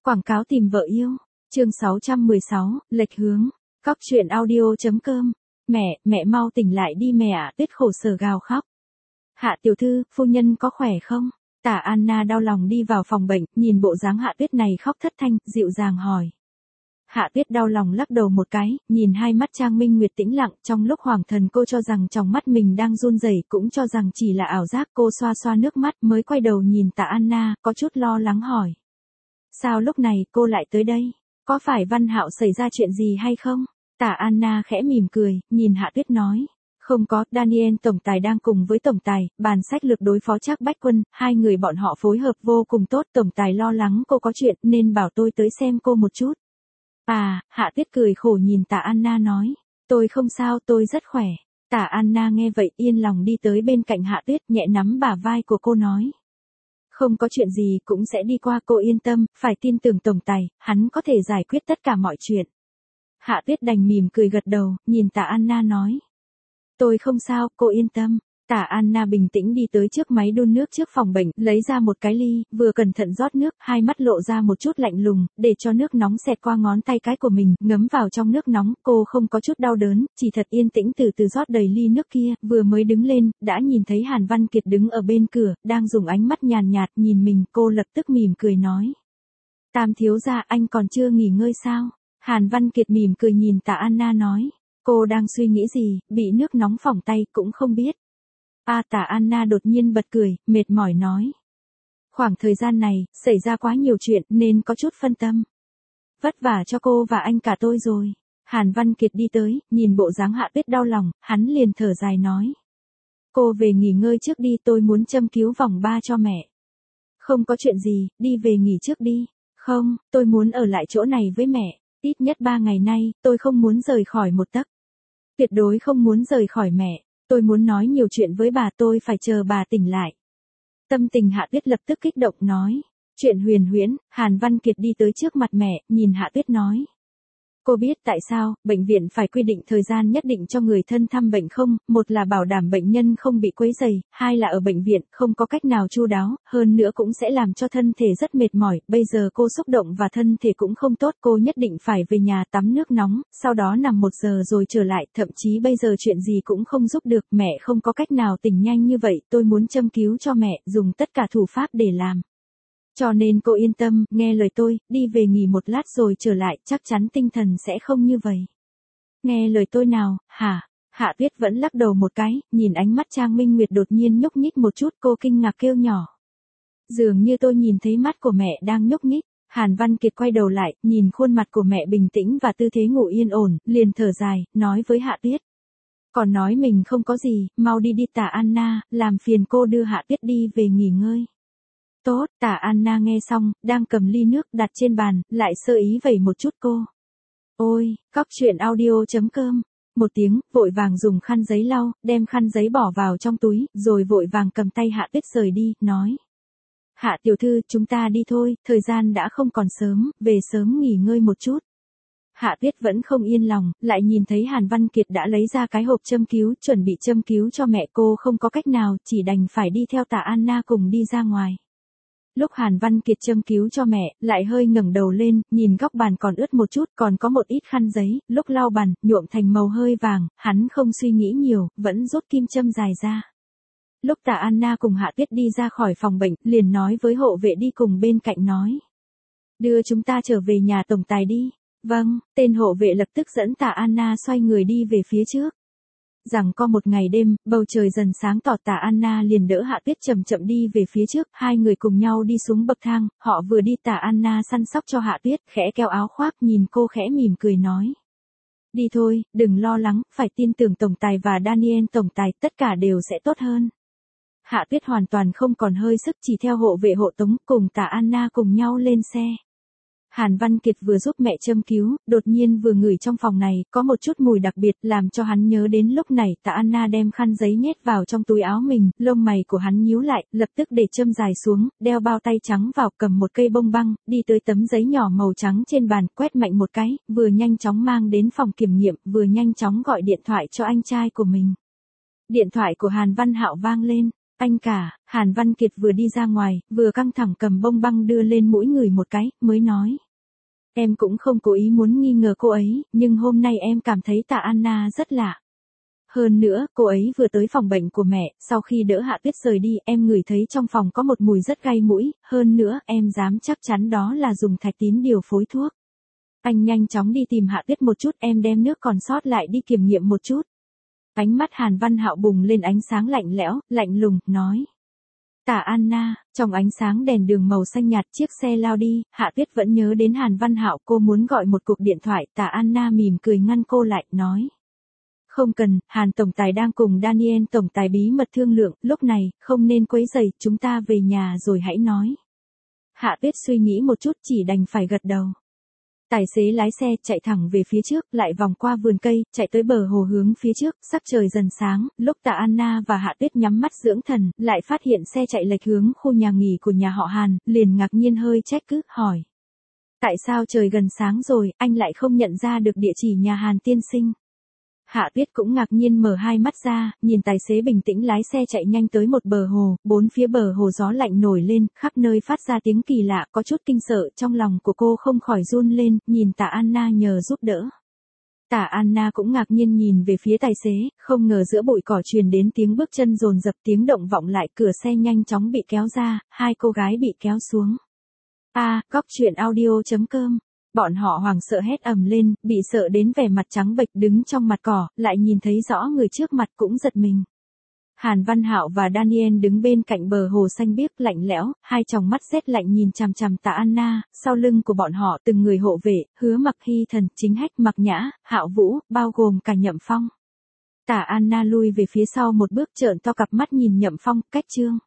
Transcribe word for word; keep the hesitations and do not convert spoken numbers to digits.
Quảng cáo tìm vợ yêu. Chương sáu trăm mười sáu, lệch hướng. Cóc truyện audio.com. Mẹ, mẹ mau tỉnh lại đi mẹ ạ, Tuyết khổ sở gào khóc. Hạ tiểu thư, phu nhân có khỏe không? Tả Anna đau lòng đi vào phòng bệnh, nhìn bộ dáng Hạ Tuyết này khóc thất thanh, dịu dàng hỏi. Hạ Tuyết đau lòng lắc đầu một cái, nhìn hai mắt Trang Minh Nguyệt tĩnh lặng, trong lúc hoàng thần cô cho rằng trong mắt mình đang run rẩy, cũng cho rằng chỉ là ảo giác, cô xoa xoa nước mắt mới quay đầu nhìn Tạ Anna, có chút lo lắng hỏi. Sao lúc này cô lại tới đây? Có phải Văn Hạo xảy ra chuyện gì hay không? Tả Anna khẽ mỉm cười, nhìn Hạ Tuyết nói. Không có, Daniel tổng tài đang cùng với tổng tài, bàn sách lược đối phó Trác Bách Quân, hai người bọn họ phối hợp vô cùng tốt, tổng tài lo lắng cô có chuyện nên bảo tôi tới xem cô một chút. À, Hạ Tuyết cười khổ nhìn Tả Anna nói. Tôi không sao, tôi rất khỏe. Tả Anna nghe vậy yên lòng đi tới bên cạnh Hạ Tuyết, nhẹ nắm bả vai của cô nói. Không có chuyện gì cũng sẽ đi qua, cô yên tâm, phải tin tưởng tổng tài, hắn có thể giải quyết tất cả mọi chuyện. Hạ Tuyết đành mỉm cười gật đầu, nhìn Tả Anna nói. Tôi không sao, cô yên tâm. Tả Anna bình tĩnh đi tới trước máy đun nước trước phòng bệnh, lấy ra một cái ly, vừa cẩn thận rót nước, hai mắt lộ ra một chút lạnh lùng, để cho nước nóng xẹt qua ngón tay cái của mình, ngấm vào trong nước nóng, cô không có chút đau đớn, chỉ thật yên tĩnh từ từ rót đầy ly nước kia, vừa mới đứng lên, đã nhìn thấy Hàn Văn Kiệt đứng ở bên cửa, đang dùng ánh mắt nhàn nhạt nhìn mình, cô lập tức mỉm cười nói. Tam thiếu gia, anh còn chưa nghỉ ngơi sao? Hàn Văn Kiệt mỉm cười nhìn Tả Anna nói. Cô đang suy nghĩ gì, bị nước nóng phỏng tay cũng không biết. A Tả Anna đột nhiên bật cười, mệt mỏi nói. Khoảng thời gian này, xảy ra quá nhiều chuyện nên có chút phân tâm. Vất vả cho cô và anh cả tôi rồi. Hàn Văn Kiệt đi tới, nhìn bộ dáng Hạ Tuyết đau lòng, hắn liền thở dài nói. Cô về nghỉ ngơi trước đi, tôi muốn châm cứu vòng ba cho mẹ. Không có chuyện gì, đi về nghỉ trước đi. Không, tôi muốn ở lại chỗ này với mẹ. Ít nhất ba ngày nay, tôi không muốn rời khỏi một tấc. Tuyệt đối không muốn rời khỏi mẹ. Tôi muốn nói nhiều chuyện với bà, tôi phải chờ bà tỉnh lại. Tâm tình Hạ Tuyết lập tức kích động nói. Chuyện huyền huyễn. Hàn Văn Kiệt đi tới trước mặt mẹ, nhìn Hạ Tuyết nói. Cô biết tại sao, bệnh viện phải quy định thời gian nhất định cho người thân thăm bệnh không? Một là bảo đảm bệnh nhân không bị quấy rầy, hai là ở bệnh viện không có cách nào chu đáo, hơn nữa cũng sẽ làm cho thân thể rất mệt mỏi. Bây giờ cô xúc động và thân thể cũng không tốt, cô nhất định phải về nhà tắm nước nóng, sau đó nằm một giờ rồi trở lại. Thậm chí bây giờ chuyện gì cũng không giúp được, mẹ không có cách nào tỉnh nhanh như vậy, tôi muốn châm cứu cho mẹ, dùng tất cả thủ pháp để làm. Cho nên cô yên tâm, nghe lời tôi, đi về nghỉ một lát rồi trở lại, chắc chắn tinh thần sẽ không như vậy. Nghe lời tôi nào, hả? Hạ Tuyết vẫn lắc đầu một cái, nhìn ánh mắt Trang Minh Nguyệt đột nhiên nhúc nhích một chút, cô kinh ngạc kêu nhỏ. Dường như tôi nhìn thấy mắt của mẹ đang nhúc nhích. Hàn Văn Kiệt quay đầu lại, nhìn khuôn mặt của mẹ bình tĩnh và tư thế ngủ yên ổn, liền thở dài, nói với Hạ Tuyết. Còn nói mình không có gì, mau đi đi Tả Anna, làm phiền cô đưa Hạ Tuyết đi về nghỉ ngơi. Tốt, Tả Anna nghe xong, đang cầm ly nước đặt trên bàn, lại sơ ý vẩy một chút cô. Ôi, cóc truyện audio.com. Một tiếng, vội vàng dùng khăn giấy lau, đem khăn giấy bỏ vào trong túi, rồi vội vàng cầm tay Hạ Tuyết rời đi, nói. Hạ tiểu thư, chúng ta đi thôi, thời gian đã không còn sớm, về sớm nghỉ ngơi một chút. Hạ Tuyết vẫn không yên lòng, lại nhìn thấy Hàn Văn Kiệt đã lấy ra cái hộp châm cứu, chuẩn bị châm cứu cho mẹ, cô không có cách nào, chỉ đành phải đi theo Tả Anna cùng đi ra ngoài. Lúc Hàn Văn Kiệt châm cứu cho mẹ, lại hơi ngẩng đầu lên, nhìn góc bàn còn ướt một chút, còn có một ít khăn giấy, lúc lau bàn, nhuộm thành màu hơi vàng, hắn không suy nghĩ nhiều, vẫn rút kim châm dài ra. Lúc Tả Anna cùng Hạ Tuyết đi ra khỏi phòng bệnh, liền nói với hộ vệ đi cùng bên cạnh nói. Đưa chúng ta trở về nhà tổng tài đi. Vâng, tên hộ vệ lập tức dẫn Tả Anna xoay người đi về phía trước. Rằng có một ngày đêm, bầu trời dần sáng tỏ, Tả Anna liền đỡ Hạ Tuyết chậm chậm đi về phía trước, hai người cùng nhau đi xuống bậc thang, họ vừa đi Tả Anna săn sóc cho Hạ Tuyết, khẽ kéo áo khoác, nhìn cô khẽ mỉm cười nói. Đi thôi, đừng lo lắng, phải tin tưởng tổng tài và Daniel tổng tài, tất cả đều sẽ tốt hơn. Hạ Tuyết hoàn toàn không còn hơi sức, chỉ theo hộ vệ hộ tống, cùng Tả Anna cùng nhau lên xe. Hàn Văn Kiệt vừa giúp mẹ châm cứu, đột nhiên vừa ngửi trong phòng này, có một chút mùi đặc biệt, làm cho hắn nhớ đến lúc này, Tả Anna đem khăn giấy nhét vào trong túi áo mình, lông mày của hắn nhíu lại, lập tức để châm dài xuống, đeo bao tay trắng vào, cầm một cây bông băng, đi tới tấm giấy nhỏ màu trắng trên bàn, quét mạnh một cái, vừa nhanh chóng mang đến phòng kiểm nghiệm, vừa nhanh chóng gọi điện thoại cho anh trai của mình. Điện thoại của Hàn Văn Hạo vang lên. Anh cả, Hàn Văn Kiệt vừa đi ra ngoài, vừa căng thẳng cầm bông băng đưa lên mũi người một cái, mới nói. Em cũng không cố ý muốn nghi ngờ cô ấy, nhưng hôm nay em cảm thấy tạ Anna rất lạ. Hơn nữa, cô ấy vừa tới phòng bệnh của mẹ, sau khi đỡ Hạ Tuyết rời đi, em ngửi thấy trong phòng có một mùi rất gai mũi, hơn nữa, em dám chắc chắn đó là dùng thạch tín điều phối thuốc. Anh nhanh chóng đi tìm Hạ Tuyết một chút, em đem nước còn sót lại đi kiểm nghiệm một chút. Ánh mắt Hàn Văn Hạo bùng lên ánh sáng lạnh lẽo, lạnh lùng, nói. Tạ Anna, trong ánh sáng đèn đường màu xanh nhạt chiếc xe lao đi, Hạ Tuyết vẫn nhớ đến Hàn Văn Hạo, cô muốn gọi một cuộc điện thoại, Tạ Anna mỉm cười ngăn cô lại, nói. Không cần, Hàn Tổng Tài đang cùng Daniel Tổng Tài bí mật thương lượng, lúc này, không nên quấy rầy, chúng ta về nhà rồi hãy nói. Hạ Tuyết suy nghĩ một chút chỉ đành phải gật đầu. Tài xế lái xe chạy thẳng về phía trước, lại vòng qua vườn cây, chạy tới bờ hồ hướng phía trước, sắc trời dần sáng, lúc Tạ Anna và Hạ Tuyết nhắm mắt dưỡng thần, lại phát hiện xe chạy lệch hướng khu nhà nghỉ của nhà họ Hàn, liền ngạc nhiên hơi trách cứ, hỏi. Tại sao trời gần sáng rồi, anh lại không nhận ra được địa chỉ nhà Hàn tiên sinh? Hạ Tuyết cũng ngạc nhiên mở hai mắt ra, nhìn tài xế bình tĩnh lái xe chạy nhanh tới một bờ hồ, bốn phía bờ hồ gió lạnh nổi lên, khắp nơi phát ra tiếng kỳ lạ, có chút kinh sợ, trong lòng của cô không khỏi run lên, nhìn Tạ Anna nhờ giúp đỡ. Tạ Anna cũng ngạc nhiên nhìn về phía tài xế, không ngờ giữa bụi cỏ truyền đến tiếng bước chân dồn dập, tiếng động vọng lại, cửa xe nhanh chóng bị kéo ra, hai cô gái bị kéo xuống. A, cóc truyện audio chấm com. Bọn họ hoảng sợ hét ầm lên, bị sợ đến vẻ mặt trắng bệch đứng trong mặt cỏ, lại nhìn thấy rõ người trước mặt cũng giật mình. Hàn Văn Hạo và Daniel đứng bên cạnh bờ hồ xanh biếc lạnh lẽo, hai tròng mắt rét lạnh nhìn chằm chằm Tạ Anna, sau lưng của bọn họ từng người hộ vệ, Hứa Mặc Hy Thần, Chính Hách, Mặc Nhã, Hạo Vũ, bao gồm cả Nhậm Phong. Tạ Anna lui về phía sau một bước trợn to cặp mắt nhìn Nhậm Phong, cách trương.